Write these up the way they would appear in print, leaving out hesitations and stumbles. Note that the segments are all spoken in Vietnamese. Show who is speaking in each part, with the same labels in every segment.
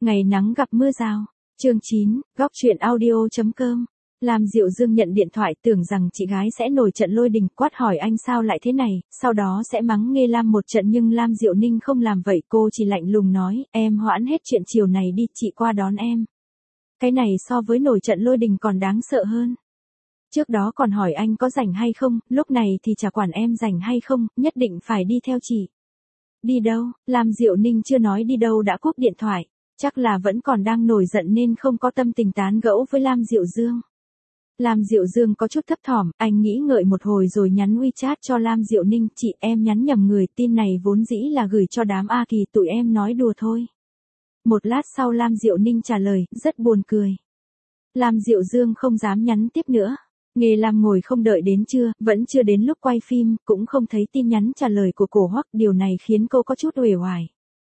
Speaker 1: Ngày nắng gặp mưa rào. Chương 9, góc truyện audio.com. Lam Diệu Dương nhận điện thoại tưởng rằng chị gái sẽ nổi trận lôi đình, quát hỏi anh sao lại thế này, sau đó sẽ mắng Nghê Lam một trận, nhưng Lam Diệu Ninh không làm vậy, cô chỉ lạnh lùng nói, em hoãn hết chuyện chiều này đi, chị qua đón em. Cái này so với nổi trận lôi đình còn đáng sợ hơn. Trước đó còn hỏi anh có rảnh hay không, lúc này thì chả quản em rảnh hay không, nhất định phải đi theo chị. Đi đâu? Lam Diệu Ninh chưa nói đi đâu đã cúp điện thoại. Chắc là vẫn còn đang nổi giận nên không có tâm tình tán gẫu với Lam Diệu Dương. Lam Diệu Dương có chút thấp thỏm, anh nghĩ ngợi một hồi rồi nhắn WeChat cho Lam Diệu Ninh, chị em nhắn nhầm người, tin này vốn dĩ là gửi cho đám A Kỳ, tụi em nói đùa thôi. Một lát sau Lam Diệu Ninh trả lời, rất buồn cười. Lam Diệu Dương không dám nhắn tiếp nữa. Nghê Lam ngồi không đợi đến trưa, vẫn chưa đến lúc quay phim, cũng không thấy tin nhắn trả lời của Cổ Hoắc, điều này khiến cô có chút uể oải.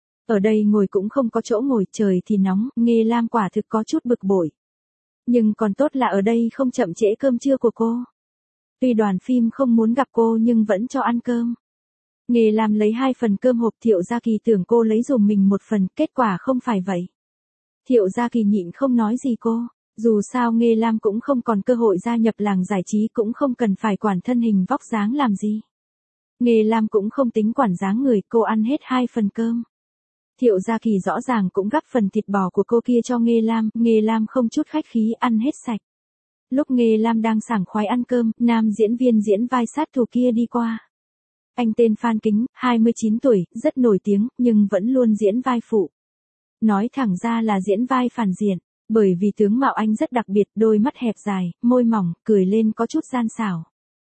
Speaker 1: Ở đây ngồi cũng không có chỗ ngồi, trời thì nóng, Nghê Lam quả thực có chút bực bội. Nhưng còn tốt là ở đây không chậm trễ cơm trưa của cô. Tuy đoàn phim không muốn gặp cô nhưng vẫn cho ăn cơm. Nghê Lam lấy 2 phần cơm hộp, Thiệu Gia Kỳ tưởng cô lấy dùm mình 1 phần, kết quả không phải vậy. Thiệu Gia Kỳ nhịn không nói gì cô. Dù sao Nghê Lam cũng không còn cơ hội gia nhập làng giải trí, cũng không cần phải quản thân hình vóc dáng làm gì. Nghê Lam cũng không tính quản dáng người, cô ăn hết 2 phần cơm. Thiệu Gia Kỳ rõ ràng cũng gắp phần thịt bò của cô kia cho Nghê Lam không chút khách khí ăn hết sạch. Lúc Nghê Lam đang sảng khoái ăn cơm, nam diễn viên diễn vai sát thủ kia đi qua. Anh tên Phan Kính, 29 tuổi, rất nổi tiếng, nhưng vẫn luôn diễn vai phụ. Nói thẳng ra là diễn vai phản diện. Bởi vì tướng mạo anh rất đặc biệt, đôi mắt hẹp dài, môi mỏng, cười lên có chút gian xảo.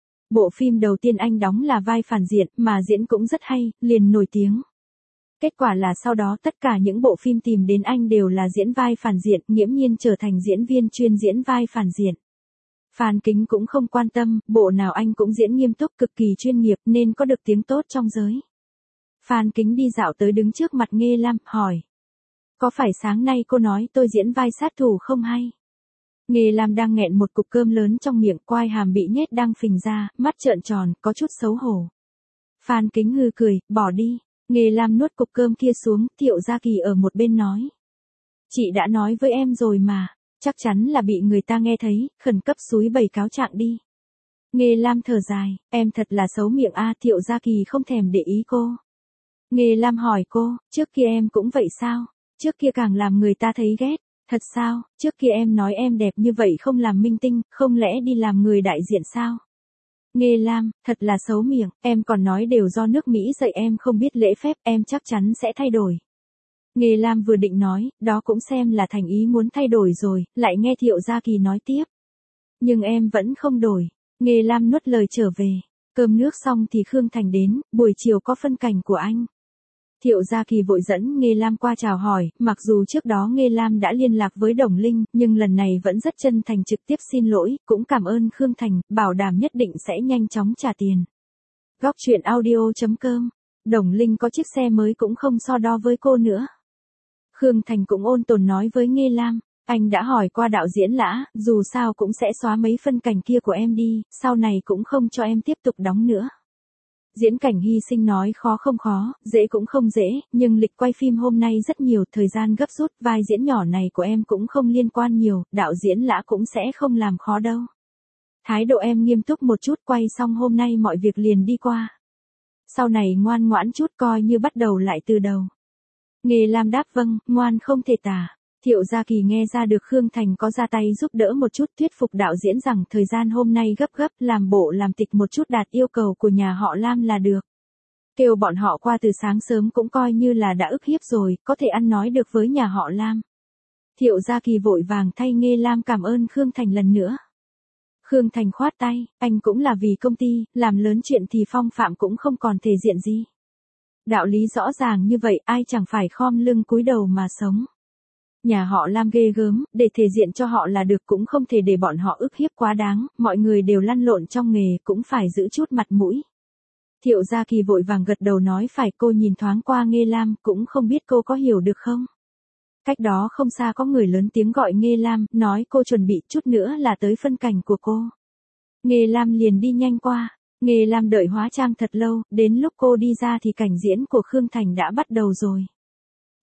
Speaker 1: Bộ phim đầu tiên anh đóng là vai phản diện, mà diễn cũng rất hay, liền nổi tiếng. Kết quả là sau đó tất cả những bộ phim tìm đến anh đều là diễn vai phản diện, nghiễm nhiên trở thành diễn viên chuyên diễn vai phản diện. Phan Kính cũng không quan tâm, bộ nào anh cũng diễn nghiêm túc, cực kỳ chuyên nghiệp nên có được tiếng tốt trong giới. Phan Kính đi dạo tới đứng trước mặt Nghê Lam, hỏi. Có phải sáng nay cô nói tôi diễn vai sát thủ không hay? Nghê Lam đang nghẹn một cục cơm lớn trong miệng, quai hàm bị nhét đang phình ra, mắt trợn tròn, có chút xấu hổ. Phan Kính hừ cười, bỏ đi. Nghê Lam nuốt cục cơm kia xuống, Thiệu Gia Kỳ ở một bên nói. Chị đã nói với em rồi mà, chắc chắn là bị người ta nghe thấy, khẩn cấp xúi bày cáo trạng đi. Nghê Lam thở dài, em thật là xấu miệng a. Thiệu Gia Kỳ không thèm để ý cô. Nghê Lam hỏi cô, trước kia em cũng vậy sao? Trước kia càng làm người ta thấy ghét. Thật sao, trước kia em nói em đẹp như vậy không làm minh tinh, không lẽ đi làm người đại diện sao? Nghê Lam, thật là xấu miệng, em còn nói đều do nước Mỹ dạy em không biết lễ phép, em chắc chắn sẽ thay đổi. Nghê Lam vừa định nói, đó cũng xem là thành ý muốn thay đổi rồi, lại nghe Thiệu Gia Kỳ nói tiếp. Nhưng em vẫn không đổi. Nghê Lam nuốt lời trở về. Cơm nước xong thì Khương Thành đến, buổi chiều có phân cảnh của anh. Thiệu Gia Kỳ vội dẫn Nghê Lam qua chào hỏi, mặc dù trước đó Nghê Lam đã liên lạc với Đồng Linh, nhưng lần này vẫn rất chân thành trực tiếp xin lỗi, cũng cảm ơn Khương Thành, bảo đảm nhất định sẽ nhanh chóng trả tiền. Góc truyện audio.com. Đồng Linh có chiếc xe mới cũng không so đo với cô nữa. Khương Thành cũng ôn tồn nói với Nghê Lam, anh đã hỏi qua đạo diễn Lã, dù sao cũng sẽ xóa mấy phân cảnh kia của em đi, sau này cũng không cho em tiếp tục đóng nữa. Diễn cảnh hy sinh nói khó không khó, dễ cũng không dễ, nhưng lịch quay phim hôm nay rất nhiều, thời gian gấp rút, vai diễn nhỏ này của em cũng không liên quan nhiều, đạo diễn Lã cũng sẽ không làm khó đâu. Thái độ em nghiêm túc một chút, quay xong hôm nay mọi việc liền đi qua. Sau này ngoan ngoãn chút, coi như bắt đầu lại từ đầu. Nghê Lam đáp vâng, ngoan không thể tả. Thiệu Gia Kỳ nghe ra được Khương Thành có ra tay giúp đỡ một chút, thuyết phục đạo diễn rằng thời gian hôm nay gấp, làm bộ làm tịch một chút đạt yêu cầu của nhà họ Lam là được. Kêu bọn họ qua từ sáng sớm cũng coi như là đã ức hiếp rồi, có thể ăn nói được với nhà họ Lam. Thiệu Gia Kỳ vội vàng thay Nghê Lam cảm ơn Khương Thành lần nữa. Khương Thành khoát tay, anh cũng là vì công ty, làm lớn chuyện thì phong phạm cũng không còn thể diện gì. Đạo lý rõ ràng như vậy, ai chẳng phải khom lưng cúi đầu mà sống. Nhà họ Lam ghê gớm, để thể diện cho họ là được, cũng không thể để bọn họ ức hiếp quá đáng, mọi người đều lăn lộn trong nghề, cũng phải giữ chút mặt mũi. Thiệu Gia Kỳ vội vàng gật đầu nói phải. Cô nhìn thoáng qua Nghê Lam, cũng không biết cô có hiểu được không. Cách đó không xa có người lớn tiếng gọi Nghê Lam, nói cô chuẩn bị chút nữa là tới phân cảnh của cô. Nghê Lam liền đi nhanh qua. Nghê Lam đợi hóa trang thật lâu, đến lúc cô đi ra thì cảnh diễn của Khương Thành đã bắt đầu rồi.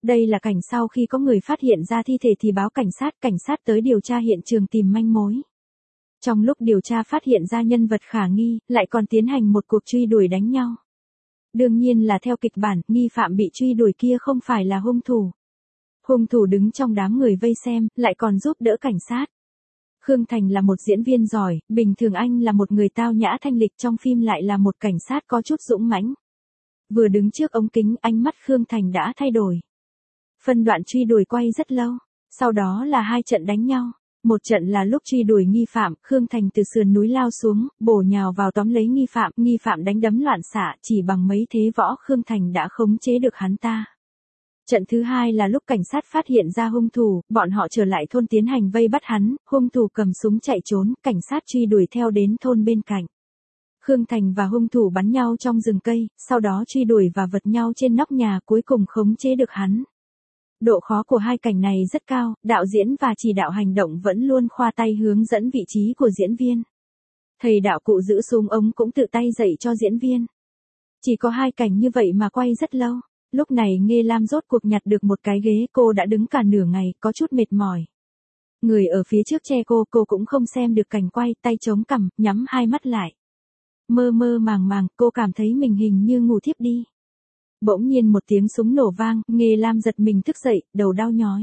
Speaker 1: Đây là cảnh sau khi có người phát hiện ra thi thể thì báo cảnh sát tới điều tra hiện trường tìm manh mối. Trong lúc điều tra phát hiện ra nhân vật khả nghi, lại còn tiến hành một cuộc truy đuổi đánh nhau. Đương nhiên là theo kịch bản, nghi phạm bị truy đuổi kia không phải là hung thủ. Hung thủ đứng trong đám người vây xem, lại còn giúp đỡ cảnh sát. Khương Thành là một diễn viên giỏi, bình thường anh là một người tao nhã thanh lịch, trong phim lại là một cảnh sát có chút dũng mãnh. Vừa đứng trước ống kính, ánh mắt Khương Thành đã thay đổi. Phân đoạn truy đuổi quay rất lâu, sau đó là 2 trận đánh nhau. Một trận là lúc truy đuổi nghi phạm, Khương Thành từ sườn núi lao xuống, bổ nhào vào tóm lấy nghi phạm đánh đấm loạn xạ, chỉ bằng mấy thế võ Khương Thành đã khống chế được hắn ta. Trận thứ 2 là lúc cảnh sát phát hiện ra hung thủ, bọn họ trở lại thôn tiến hành vây bắt hắn, hung thủ cầm súng chạy trốn, cảnh sát truy đuổi theo đến thôn bên cạnh. Khương Thành và hung thủ bắn nhau trong rừng cây, sau đó truy đuổi và vật nhau trên nóc nhà, cuối cùng khống chế được hắn. Độ khó của 2 cảnh này rất cao, đạo diễn và chỉ đạo hành động vẫn luôn khoa tay hướng dẫn vị trí của diễn viên. Thầy đạo cụ giữ súng ống cũng tự tay dạy cho diễn viên. Chỉ có 2 cảnh như vậy mà quay rất lâu. Lúc này Nghê Lam rốt cuộc nhặt được một cái ghế, cô đã đứng cả nửa ngày, có chút mệt mỏi. Người ở phía trước che cô cũng không xem được cảnh quay, tay chống cằm, nhắm 2 mắt lại. Mơ mơ màng màng, cô cảm thấy mình hình như ngủ thiếp đi. Bỗng nhiên một tiếng súng nổ vang, Nghê Lam giật mình thức dậy, đầu đau nhói.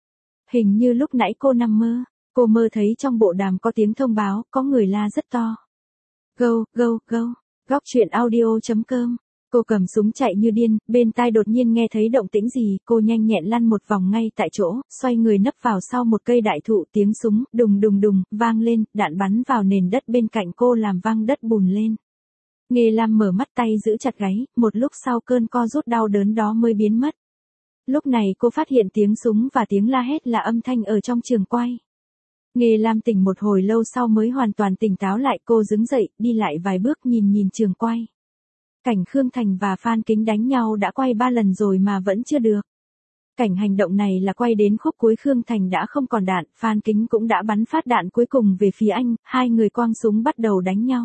Speaker 1: Hình như lúc nãy cô nằm mơ, cô mơ thấy trong bộ đàm có tiếng thông báo, có người la rất to. Go, go, go, góc truyện audio.com. Cô cầm súng chạy như điên, bên tai đột nhiên nghe thấy động tĩnh gì, cô nhanh nhẹn lăn một vòng ngay tại chỗ, xoay người nấp vào sau một cây đại thụ, tiếng súng, đùng đùng đùng, vang lên, đạn bắn vào nền đất bên cạnh cô làm vang đất bùn lên. Nghê Lam mở mắt, tay giữ chặt gáy, một lúc sau cơn co rút đau đớn đó mới biến mất. Lúc này cô phát hiện tiếng súng và tiếng la hét là âm thanh ở trong trường quay. Nghê Lam tỉnh một hồi lâu sau mới hoàn toàn tỉnh táo lại, cô đứng dậy, đi lại vài bước nhìn trường quay. Cảnh Khương Thành và Phan Kính đánh nhau đã quay 3 lần rồi mà vẫn chưa được. Cảnh hành động này là quay đến khúc cuối, Khương Thành đã không còn đạn, Phan Kính cũng đã bắn phát đạn cuối cùng về phía anh, 2 người quăng súng bắt đầu đánh nhau.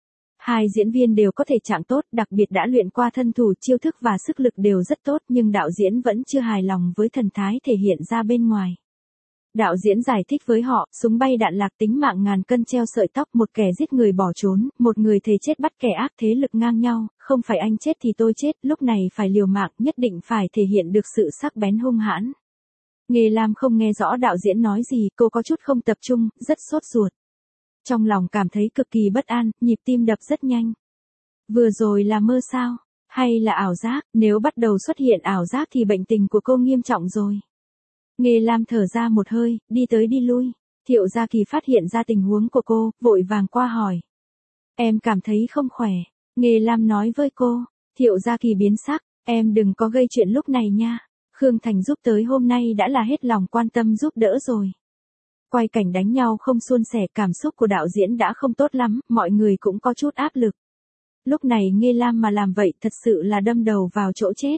Speaker 1: 2 diễn viên đều có thể trạng tốt, đặc biệt đã luyện qua thân thủ, chiêu thức và sức lực đều rất tốt, nhưng đạo diễn vẫn chưa hài lòng với thần thái thể hiện ra bên ngoài. Đạo diễn giải thích với họ, súng bay đạn lạc, tính mạng ngàn cân treo sợi tóc, một kẻ giết người bỏ trốn, một người thề chết bắt kẻ ác, thế lực ngang nhau, không phải anh chết thì tôi chết, lúc này phải liều mạng, nhất định phải thể hiện được sự sắc bén hung hãn. Nghê Lam không nghe rõ đạo diễn nói gì, cô có chút không tập trung, rất sốt ruột. Trong lòng cảm thấy cực kỳ bất an, nhịp tim đập rất nhanh. Vừa rồi là mơ sao? Hay là ảo giác? Nếu bắt đầu xuất hiện ảo giác thì bệnh tình của cô nghiêm trọng rồi. Nghê Lam thở ra một hơi, đi tới đi lui. Thiệu Gia Kỳ phát hiện ra tình huống của cô, vội vàng qua hỏi. Em cảm thấy không khỏe. Nghê Lam nói với cô. Thiệu Gia Kỳ biến sắc, em đừng có gây chuyện lúc này nha. Khương Thành giúp tới hôm nay đã là hết lòng quan tâm giúp đỡ rồi. Quay cảnh đánh nhau không suôn sẻ, cảm xúc của đạo diễn đã không tốt lắm, mọi người cũng có chút áp lực. Lúc này Nghê Lam mà làm vậy thật sự là đâm đầu vào chỗ chết.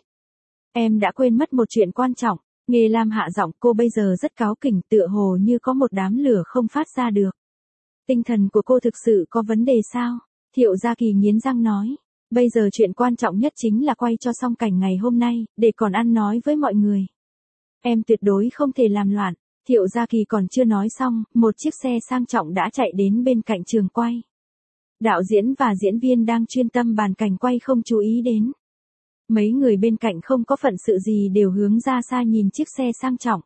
Speaker 1: Em đã quên mất một chuyện quan trọng. Nghê Lam hạ giọng, cô bây giờ rất cáu kỉnh, tựa hồ như có một đám lửa không phát ra được. Tinh thần của cô thực sự có vấn đề sao? Thiệu Gia Kỳ nghiến răng nói. Bây giờ chuyện quan trọng nhất chính là quay cho xong cảnh ngày hôm nay, để còn ăn nói với mọi người. Em tuyệt đối không thể làm loạn. Thiệu Gia Kỳ còn chưa nói xong, một chiếc xe sang trọng đã chạy đến bên cạnh trường quay. Đạo diễn và diễn viên đang chuyên tâm bàn cảnh quay không chú ý đến. Mấy người bên cạnh không có phận sự gì đều hướng ra xa nhìn chiếc xe sang trọng.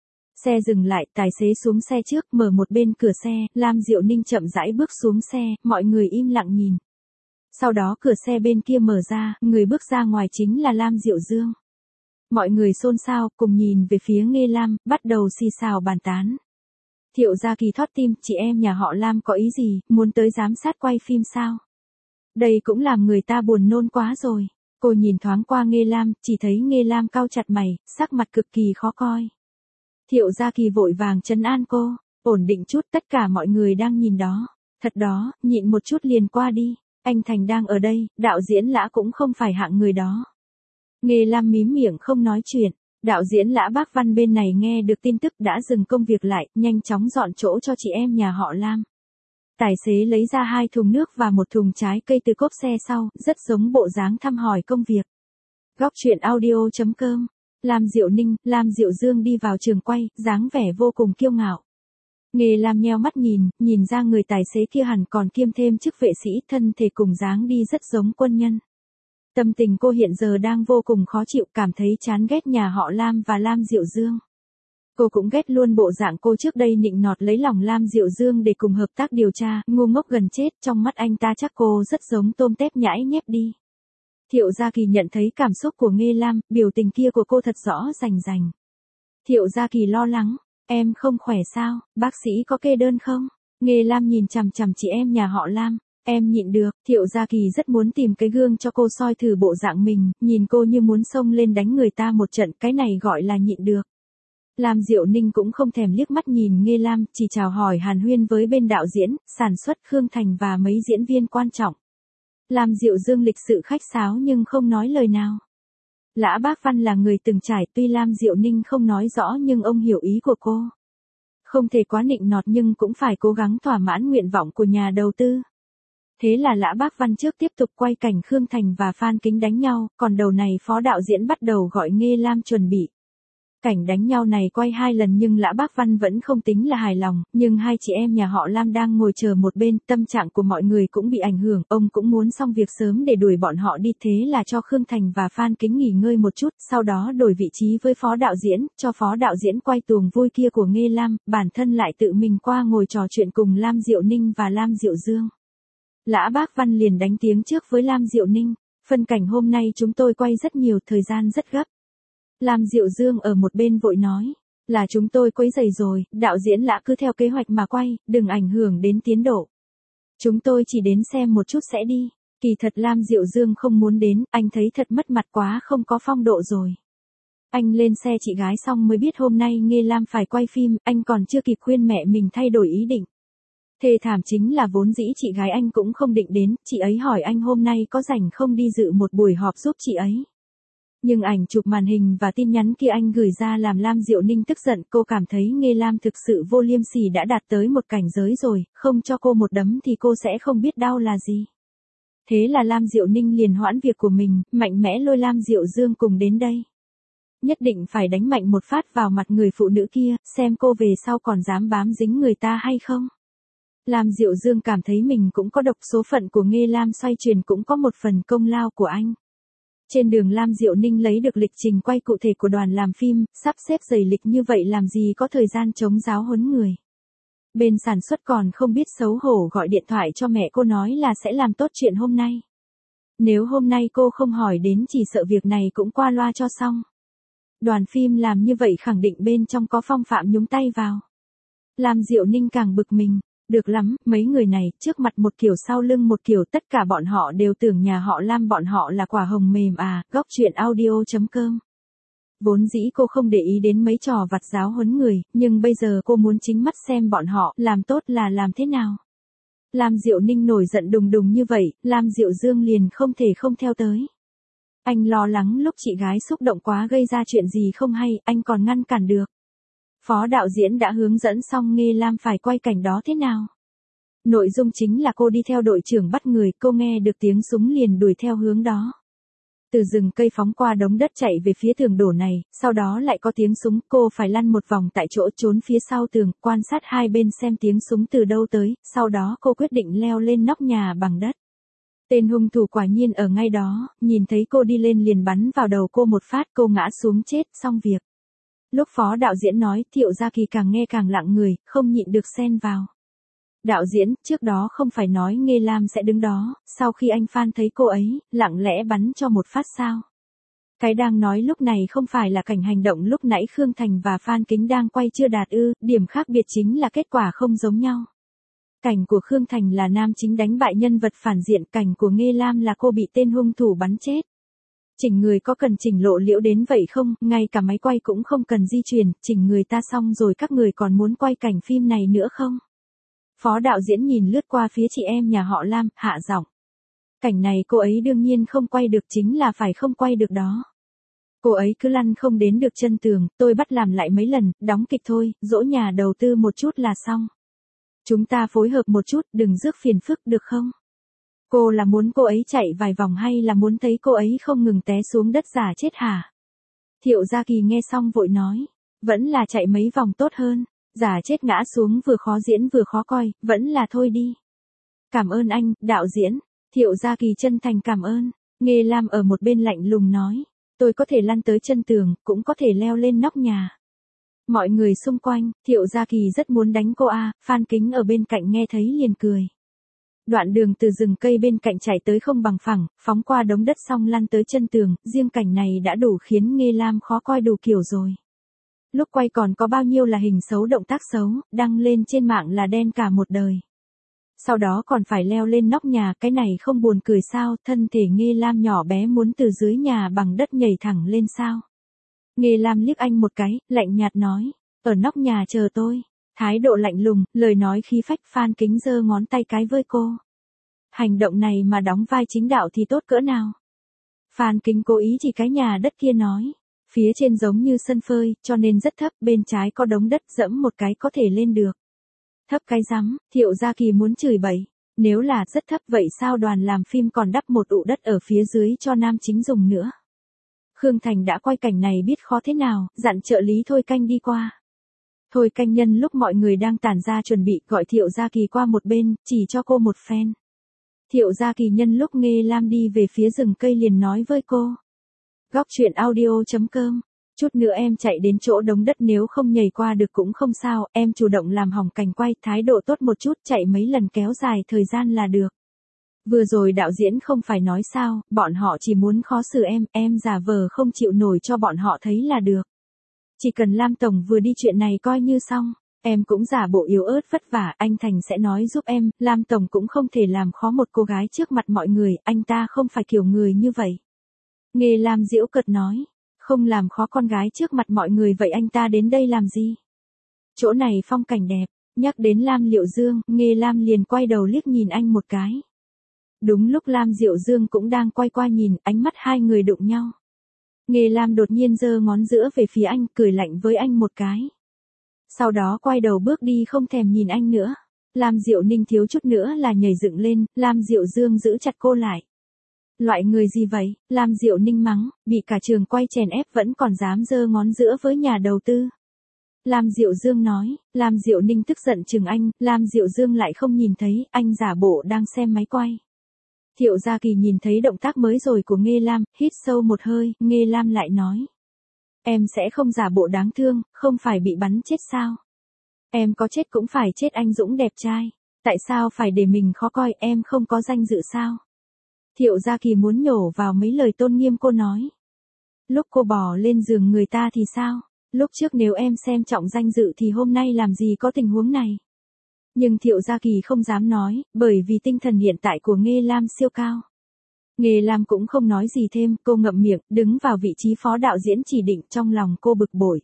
Speaker 1: Xe dừng lại, tài xế xuống xe trước, mở một bên cửa xe, Lam Diệu Ninh chậm rãi bước xuống xe, mọi người im lặng nhìn. Sau đó cửa xe bên kia mở ra, người bước ra ngoài chính là Lam Diệu Dương. Mọi người xôn xao, cùng nhìn về phía Nghê Lam, bắt đầu xì xào bàn tán. Thiệu Gia Kỳ thót tim, chị em nhà họ Lam có ý gì, muốn tới giám sát quay phim sao? Đây cũng làm người ta buồn nôn quá rồi. Cô nhìn thoáng qua Nghê Lam, chỉ thấy Nghê Lam cau chặt mày, sắc mặt cực kỳ khó coi. Thiệu Gia Kỳ vội vàng trấn an cô, ổn định chút, tất cả mọi người đang nhìn đó. Thật đó, nhịn một chút liền qua đi, anh Thành đang ở đây, đạo diễn Lã cũng không phải hạng người đó. Nghê Lam mím miệng không nói chuyện, đạo diễn Lã Bác Văn bên này nghe được tin tức đã dừng công việc lại, nhanh chóng dọn chỗ cho chị em nhà họ Lam. Tài xế lấy ra 2 thùng nước và một thùng trái cây từ cốp xe sau, rất giống bộ dáng thăm hỏi công việc. Góc truyện audio.com Lam Diệu Ninh, Lam Diệu Dương đi vào trường quay, dáng vẻ vô cùng kiêu ngạo. Nghề Lam nheo mắt nhìn ra người tài xế kia hẳn còn kiêm thêm chức vệ sĩ, thân thể cùng dáng đi rất giống quân nhân. Tâm tình cô hiện giờ đang vô cùng khó chịu, cảm thấy chán ghét nhà họ Lam và Lam Diệu Dương. Cô cũng ghét luôn bộ dạng cô trước đây nịnh nọt lấy lòng Lam Diệu Dương để cùng hợp tác điều tra, ngu ngốc gần chết, trong mắt anh ta chắc cô rất giống tôm tép nhãi nhép đi. Thiệu Gia Kỳ nhận thấy cảm xúc của Nghê Lam, biểu tình kia của cô thật rõ rành rành. Thiệu Gia Kỳ lo lắng, em không khỏe sao, bác sĩ có kê đơn không? Nghê Lam nhìn chằm chằm chị em nhà họ Lam, em nhịn được. Thiệu Gia Kỳ rất muốn tìm cái gương cho cô soi thử bộ dạng mình, nhìn cô như muốn xông lên đánh người ta một trận, cái này gọi là nhịn được. Lam Diệu Ninh cũng không thèm liếc mắt nhìn Nghê Lam, chỉ chào hỏi hàn huyên với bên đạo diễn, sản xuất Khương Thành và mấy diễn viên quan trọng. Lam Diệu Dương lịch sự khách sáo nhưng không nói lời nào. Lã Bác Văn là người từng trải, tuy Lam Diệu Ninh không nói rõ nhưng ông hiểu ý của cô. Không thể quá nịnh nọt nhưng cũng phải cố gắng thỏa mãn nguyện vọng của nhà đầu tư. Thế là Lã Bác Văn trước tiếp tục quay cảnh Khương Thành và Phan Kính đánh nhau, còn đầu này phó đạo diễn bắt đầu gọi Nghê Lam chuẩn bị. Cảnh đánh nhau này quay 2 lần nhưng Lã Bác Văn vẫn không tính là hài lòng, nhưng hai chị em nhà họ Lam đang ngồi chờ một bên, tâm trạng của mọi người cũng bị ảnh hưởng, ông cũng muốn xong việc sớm để đuổi bọn họ đi, thế là cho Khương Thành và Phan Kính nghỉ ngơi một chút, sau đó đổi vị trí với phó đạo diễn, cho phó đạo diễn quay tuồng vui kia của Nghê Lam, bản thân lại tự mình qua ngồi trò chuyện cùng Lam Diệu Ninh và Lam Diệu Dương. Lã Bác Văn liền đánh tiếng trước với Lam Diệu Ninh, phân cảnh hôm nay chúng tôi quay rất nhiều, thời gian rất gấp. Lam Diệu Dương ở một bên vội nói, là chúng tôi quấy rầy rồi, đạo diễn Lã cứ theo kế hoạch mà quay, đừng ảnh hưởng đến tiến độ. Chúng tôi chỉ đến xem một chút sẽ đi. Kỳ thật Lam Diệu Dương không muốn đến, anh thấy thật mất mặt quá, không có phong độ rồi. Anh lên xe chị gái xong mới biết hôm nay Nghê Lam phải quay phim, anh còn chưa kịp khuyên mẹ mình thay đổi ý định. Thê thảm chính là vốn dĩ chị gái anh cũng không định đến, chị ấy hỏi anh hôm nay có rảnh không đi dự một buổi họp giúp chị ấy. Nhưng ảnh chụp màn hình và tin nhắn kia anh gửi ra làm Lam Diệu Ninh tức giận, cô cảm thấy Nghê Lam thực sự vô liêm sỉ, đã đạt tới một cảnh giới rồi, không cho cô một đấm thì cô sẽ không biết đau là gì. Thế là Lam Diệu Ninh liền hoãn việc của mình, mạnh mẽ lôi Lam Diệu Dương cùng đến đây. Nhất định phải đánh mạnh một phát vào mặt người phụ nữ kia, xem cô về sau còn dám bám dính người ta hay không. Lam Diệu Dương cảm thấy mình cũng có độc, số phận của Nghê Lam xoay chuyển cũng có một phần công lao của anh. Trên đường Lam Diệu Ninh lấy được lịch trình quay cụ thể của đoàn làm phim, sắp xếp dày lịch như vậy làm gì có thời gian chống giáo huấn người. Bên sản xuất còn không biết xấu hổ gọi điện thoại cho mẹ cô nói là sẽ làm tốt chuyện hôm nay. Nếu hôm nay cô không hỏi đến chỉ sợ việc này cũng qua loa cho xong. Đoàn phim làm như vậy khẳng định bên trong có phong phạm nhúng tay vào. Lam Diệu Ninh càng bực mình. Được lắm, mấy người này, trước mặt một kiểu sau lưng một kiểu, tất cả bọn họ đều tưởng nhà họ Lam bọn họ là quả hồng mềm à. Góc truyện audio.com. Vốn dĩ cô không để ý đến mấy trò vặt giáo huấn người, nhưng bây giờ cô muốn chính mắt xem bọn họ làm tốt là làm thế nào. Lam Diệu Ninh nổi giận đùng đùng như vậy, Lam Diệu Dương liền không thể không theo tới. Anh lo lắng lúc chị gái xúc động quá gây ra chuyện gì không hay, anh còn ngăn cản được. Phó đạo diễn đã hướng dẫn xong Nghê Lam phải quay cảnh đó thế nào. Nội dung chính là cô đi theo đội trưởng bắt người, cô nghe được tiếng súng liền đuổi theo hướng đó. Từ rừng cây phóng qua đống đất chạy về phía tường đổ này, sau đó lại có tiếng súng, cô phải lăn một vòng tại chỗ trốn phía sau tường, quan sát hai bên xem tiếng súng từ đâu tới, sau đó cô quyết định leo lên nóc nhà bằng đất. Tên hung thủ quả nhiên ở ngay đó, nhìn thấy cô đi lên liền bắn vào đầu cô một phát, cô ngã xuống chết, xong việc. Lúc phó đạo diễn nói, Thiệu Gia Kỳ càng nghe càng lặng người, không nhịn được xen vào. Đạo diễn, trước đó không phải nói Nghê Lam sẽ đứng đó, sau khi anh Phan thấy cô ấy, lặng lẽ bắn cho một phát sao. Cái đang nói lúc này không phải là cảnh hành động lúc nãy Khương Thành và Phan Kính đang quay chưa đạt ư, điểm khác biệt chính là kết quả không giống nhau. Cảnh của Khương Thành là nam chính đánh bại nhân vật phản diện, cảnh của Nghê Lam là cô bị tên hung thủ bắn chết. Chỉnh người có cần chỉnh lộ liễu đến vậy không, ngay cả máy quay cũng không cần di chuyển, chỉnh người ta xong rồi các người còn muốn quay cảnh phim này nữa không? Phó đạo diễn nhìn lướt qua phía chị em nhà họ Lam, hạ giọng. Cảnh này cô ấy đương nhiên không quay được, chính là phải không quay được đó. Cô ấy cứ lăn không đến được chân tường, tôi bắt làm lại mấy lần, đóng kịch thôi, dỗ nhà đầu tư một chút là xong. Chúng ta phối hợp một chút, đừng rước phiền phức được không? Cô là muốn cô ấy chạy vài vòng hay là muốn thấy cô ấy không ngừng té xuống đất giả chết hả? Thiệu Gia Kỳ nghe xong vội nói. Vẫn là chạy mấy vòng tốt hơn. Giả chết ngã xuống vừa khó diễn vừa khó coi, vẫn là thôi đi. Cảm ơn anh, đạo diễn. Thiệu Gia Kỳ chân thành cảm ơn. Nghê Lam ở một bên lạnh lùng nói. Tôi có thể lăn tới chân tường, cũng có thể leo lên nóc nhà. Mọi người xung quanh, Thiệu Gia Kỳ rất muốn đánh cô Phan Kính ở bên cạnh nghe thấy liền cười. Đoạn đường từ rừng cây bên cạnh chạy tới không bằng phẳng, phóng qua đống đất xong lăn tới chân tường, riêng cảnh này đã đủ khiến Nghê Lam khó coi đủ kiểu rồi. Lúc quay còn có bao nhiêu là hình xấu động tác xấu, đăng lên trên mạng là đen cả một đời. Sau đó còn phải leo lên nóc nhà, cái này không buồn cười sao, thân thể Nghê Lam nhỏ bé muốn từ dưới nhà bằng đất nhảy thẳng lên sao. Nghê Lam liếc anh một cái, lạnh nhạt nói, ở nóc nhà chờ tôi. Thái độ lạnh lùng, lời nói khí phách. Phan Kính giơ ngón tay cái với cô. Hành động này mà đóng vai chính đạo thì tốt cỡ nào. Phan Kính cố ý chỉ cái nhà đất kia nói. Phía trên giống như sân phơi, cho nên rất thấp, bên trái có đống đất dẫm một cái có thể lên được. Thấp cái rắm, Thiệu Gia Kỳ muốn chửi bậy. Nếu là rất thấp vậy sao đoàn làm phim còn đắp một ụ đất ở phía dưới cho nam chính dùng nữa. Khương Thành đã quay cảnh này biết khó thế nào, dặn trợ lý Thôi Canh đi qua. Thôi Canh nhân lúc mọi người đang tản ra chuẩn bị gọi Thiệu Gia Kỳ qua một bên, chỉ cho cô một phen. Thiệu Gia Kỳ nhân lúc Nghê Lam đi về phía rừng cây liền nói với cô. Góc truyện audio.com. Chút nữa em chạy đến chỗ đống đất, nếu không nhảy qua được cũng không sao, em chủ động làm hỏng cảnh quay, thái độ tốt một chút, chạy mấy lần kéo dài thời gian là được. Vừa rồi đạo diễn không phải nói sao, bọn họ chỉ muốn khó xử em giả vờ không chịu nổi cho bọn họ thấy là được. Chỉ cần Lam Tổng vừa đi chuyện này coi như xong, em cũng giả bộ yếu ớt vất vả, anh Thành sẽ nói giúp em, Lam Tổng cũng không thể làm khó một cô gái trước mặt mọi người, anh ta không phải kiểu người như vậy. Nghê Lam giễu cợt nói, không làm khó con gái trước mặt mọi người vậy anh ta đến đây làm gì? Chỗ này phong cảnh đẹp, nhắc đến Lam Liệu Dương, Nghê Lam liền quay đầu liếc nhìn anh một cái. Đúng lúc Lam Diệu Dương cũng đang quay qua nhìn, ánh mắt hai người đụng nhau. Nghê Lam đột nhiên giơ ngón giữa về phía anh, cười lạnh với anh một cái. Sau đó quay đầu bước đi không thèm nhìn anh nữa. Lam Diệu Ninh thiếu chút nữa là nhảy dựng lên, Lam Diệu Dương giữ chặt cô lại. Loại người gì vậy? Lam Diệu Ninh mắng, bị cả trường quay chèn ép vẫn còn dám giơ ngón giữa với nhà đầu tư. Lam Diệu Dương nói, Lam Diệu Ninh tức giận chừng anh, Lam Diệu Dương lại không nhìn thấy, anh giả bộ đang xem máy quay. Thiệu Gia Kỳ nhìn thấy động tác mới rồi của Nghê Lam, hít sâu một hơi, Nghê Lam lại nói. Em sẽ không giả bộ đáng thương, không phải bị bắn chết sao? Em có chết cũng phải chết anh Dũng đẹp trai. Tại sao phải để mình khó coi, em không có danh dự sao? Thiệu Gia Kỳ muốn nhổ vào mấy lời tôn nghiêm cô nói. Lúc cô bỏ lên giường người ta thì sao? Lúc trước nếu em xem trọng danh dự thì hôm nay làm gì có tình huống này? Nhưng Thiệu Gia Kỳ không dám nói, bởi vì tinh thần hiện tại của Nghê Lam siêu cao. Nghê Lam cũng không nói gì thêm, cô ngậm miệng, đứng vào vị trí phó đạo diễn chỉ định, trong lòng cô bực bội.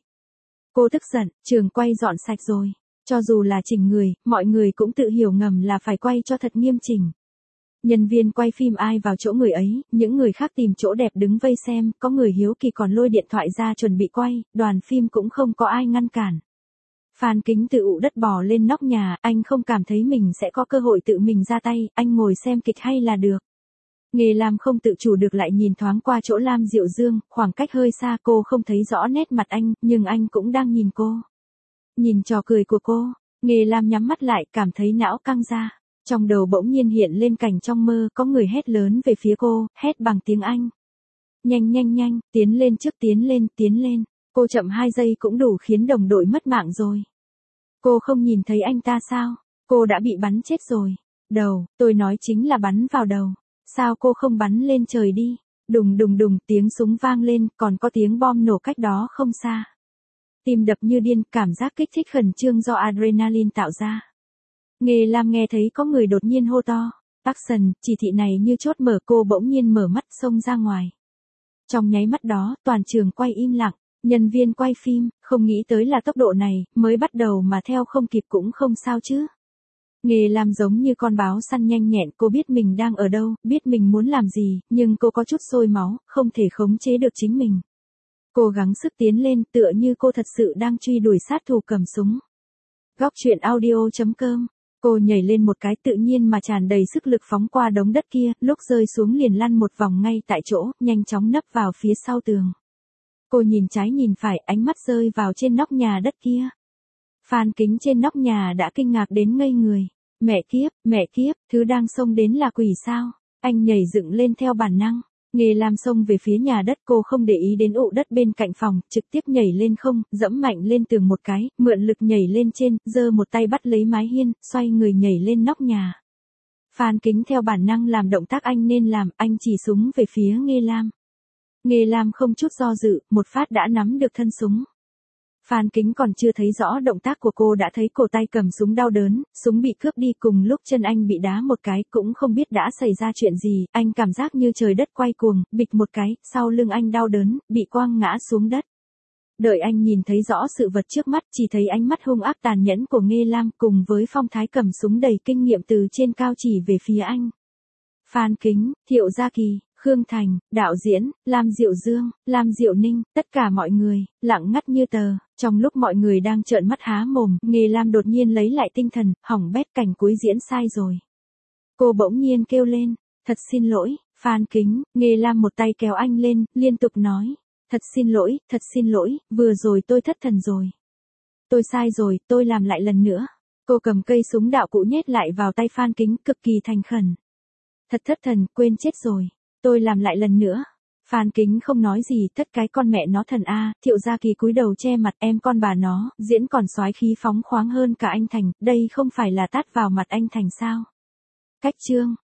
Speaker 1: Cô tức giận, trường quay dọn sạch rồi. Cho dù là chỉnh người, mọi người cũng tự hiểu ngầm là phải quay cho thật nghiêm chỉnh. Nhân viên quay phim ai vào chỗ người ấy, những người khác tìm chỗ đẹp đứng vây xem, có người hiếu kỳ còn lôi điện thoại ra chuẩn bị quay, đoàn phim cũng không có ai ngăn cản. Phan Kính từ ụ đất bò lên nóc nhà, anh không cảm thấy mình sẽ có cơ hội tự mình ra tay, anh ngồi xem kịch hay là được. Nghê Lam không tự chủ được lại nhìn thoáng qua chỗ Lam Diệu Dương, khoảng cách hơi xa cô không thấy rõ nét mặt anh, nhưng anh cũng đang nhìn cô. Nhìn trò cười của cô, Nghê Lam nhắm mắt lại, cảm thấy não căng ra. Trong đầu bỗng nhiên hiện lên cảnh trong mơ, có người hét lớn về phía cô, hét bằng tiếng Anh. Nhanh nhanh nhanh, tiến lên trước, tiến lên. Cô chậm 2 giây cũng đủ khiến đồng đội mất mạng rồi. Cô không nhìn thấy anh ta sao? Cô đã bị bắn chết rồi. Đầu, tôi nói chính là bắn vào đầu. Sao cô không bắn lên trời đi? Đùng đùng đùng, tiếng súng vang lên, còn có tiếng bom nổ cách đó không xa. Tim đập như điên, cảm giác kích thích khẩn trương do adrenaline tạo ra. Nghê Lam nghe thấy có người đột nhiên hô to. Action, chỉ thị này như chốt mở, cô bỗng nhiên mở mắt xông ra ngoài. Trong nháy mắt đó, toàn trường quay im lặng. Nhân viên quay phim, không nghĩ tới là tốc độ này, mới bắt đầu mà theo không kịp cũng không sao chứ. Nghê Lam giống như con báo săn nhanh nhẹn, cô biết mình đang ở đâu, biết mình muốn làm gì, nhưng cô có chút sôi máu, không thể khống chế được chính mình. Cô gắng sức tiến lên, tựa như cô thật sự đang truy đuổi sát thủ cầm súng. Góc truyện audio.com. Cô nhảy lên một cái tự nhiên mà tràn đầy sức lực phóng qua đống đất kia, lúc rơi xuống liền lăn một vòng ngay tại chỗ, nhanh chóng nấp vào phía sau tường. Cô nhìn trái nhìn phải, ánh mắt rơi vào trên nóc nhà đất kia. Phan Kính trên nóc nhà đã kinh ngạc đến ngây người. Mẹ kiếp, thứ đang xông đến là quỷ sao? Anh nhảy dựng lên theo bản năng. Nghê Lam xông về phía nhà đất, cô không để ý đến ụ đất bên cạnh phòng, trực tiếp nhảy lên không, dẫm mạnh lên tường một cái, mượn lực nhảy lên trên, giơ một tay bắt lấy mái hiên, xoay người nhảy lên nóc nhà. Phan Kính theo bản năng làm động tác anh nên làm, anh chỉ súng về phía Nghê Lam. Nghê Lam không chút do dự, một phát đã nắm được thân súng. Phan Kính còn chưa thấy rõ động tác của cô đã thấy cổ tay cầm súng đau đớn, súng bị cướp đi cùng lúc chân anh bị đá một cái, cũng không biết đã xảy ra chuyện gì, anh cảm giác như trời đất quay cuồng, bịch một cái, sau lưng anh đau đớn, bị quăng ngã xuống đất. Đợi anh nhìn thấy rõ sự vật trước mắt, chỉ thấy ánh mắt hung ác tàn nhẫn của Nghê Lam cùng với phong thái cầm súng đầy kinh nghiệm từ trên cao chỉ về phía anh. Phan Kính, Thiệu Gia Kỳ, Khương Thành, đạo diễn, Lam Diệu Dương, Lam Diệu Ninh, tất cả mọi người, lặng ngắt như tờ. Trong lúc mọi người đang trợn mắt há mồm, Nghê Lam đột nhiên lấy lại tinh thần, hỏng bét, cảnh cuối diễn sai rồi. Cô bỗng nhiên kêu lên, thật xin lỗi, Phan Kính. Nghê Lam một tay kéo anh lên, liên tục nói, thật xin lỗi, vừa rồi tôi thất thần rồi. Tôi sai rồi, tôi làm lại lần nữa. Cô cầm cây súng đạo cụ nhét lại vào tay Phan Kính, cực kỳ thành khẩn. Thật thất thần, quên chết rồi. Tôi làm lại lần nữa. Phan Kính không nói gì, tất cái con mẹ nó thần a. Thiệu Gia Kỳ cúi đầu che mặt, em con bà nó, diễn còn soái khí phóng khoáng hơn cả anh Thành, đây không phải là tát vào mặt anh Thành sao? Cách chương